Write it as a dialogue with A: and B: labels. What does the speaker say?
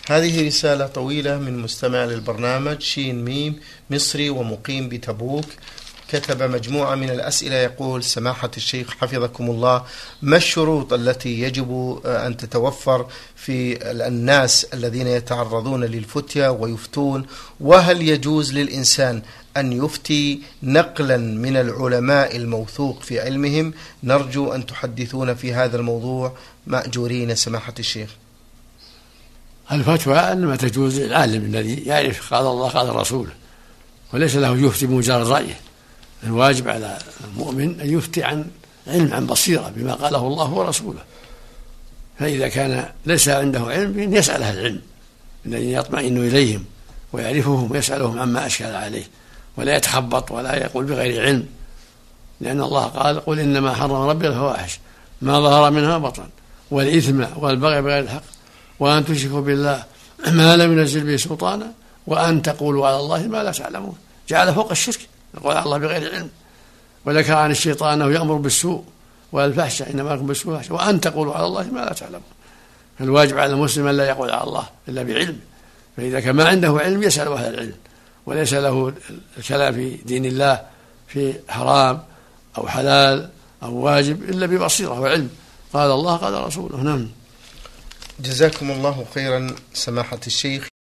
A: هذه رسالة طويلة من مستمع للبرنامج شين ميم مصري ومقيم بتبوك. كتب مجموعة من الأسئلة يقول: سماحة الشيخ حفظكم الله، ما الشروط التي يجب أن تتوفر في الناس الذين يتعرضون للفتية ويفتون؟ وهل يجوز للإنسان أن يفتي نقلا من العلماء الموثوق في علمهم؟ نرجو أن تحدثونا في هذا الموضوع مأجورين سماحة الشيخ.
B: الفتوى إنما تجوز للعالم الذي يعرف قال الله قال رسوله، وليس له يفتي بمجرد رأيه. الواجب على المؤمن أن يفتي عن علم، عن بصيرة بما قاله الله ورسوله. فإذا كان ليس عنده علم يسأل أهل العلم الذين يطمئن إليهم ويعرفهم ويسألهم عما أشكل عليه، ولا يتخبط ولا يقول بغير علم، لأن الله قال: قل إنما حرم ربي الفواحش ما ظهر منها بطن والإثم والبغي بغير الحق وأن تشركوا بالله ما لم ينزل به سلطانا وأن تقولوا على الله ما لا تعلمون. جعل فوق الشرك يقول على الله بغير علم. وذكر عن الشيطان أنه يأمر بالسوء والفحشة، إنما يأمر بالسوء وأن تقولوا على الله ما لا تعلمون. فالواجب على المسلم أن لا يقول على الله إلا بعلم. فإذا كان ما عنده علم يسأل أهل العلم، وليس له الكلام في دين الله في حرام أو حلال أو واجب إلا ببصيرة وعلم قال الله قال رسوله. نعم.
A: جزاكم الله خيرا سماحة الشيخ.